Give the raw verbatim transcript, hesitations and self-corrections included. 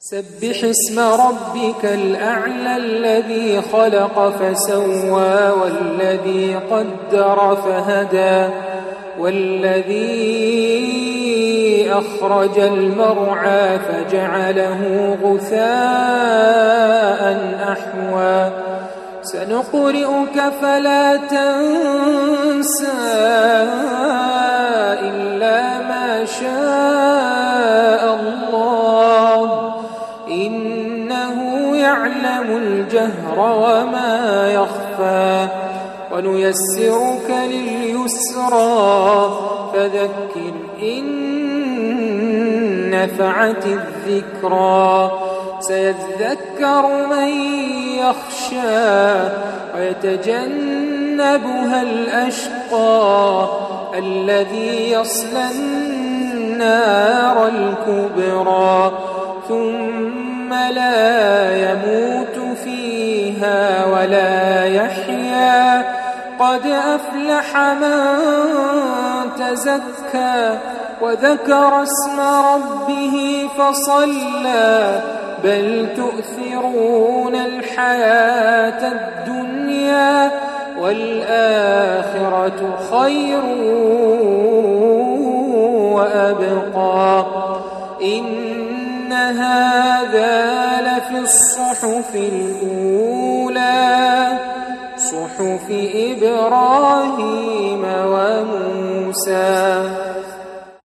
سبح اسم ربك الأعلى الذي خلق فسوى والذي قدر فهدى والذي أخرج المرعى فجعله غثاء أحوى سنقرئك فلا تنسى إلا ما شاء الله إنه يعلم الجهر وما يخفى ونيسرك لليسرى فذكر إن نفعت الذكرى سيذكر من يخشى ويتجنبها الأشقى الذي يصلى النار الكبرى ثم لا يموت فيها ولا يحيا قد أفلح من تزكى وذكر اسم ربه فصلى بل تؤثرون الحياة الدنيا والآخرة خير وأبقى إن هذا لفي الصحف الأولى صحف إبراهيم وموسى.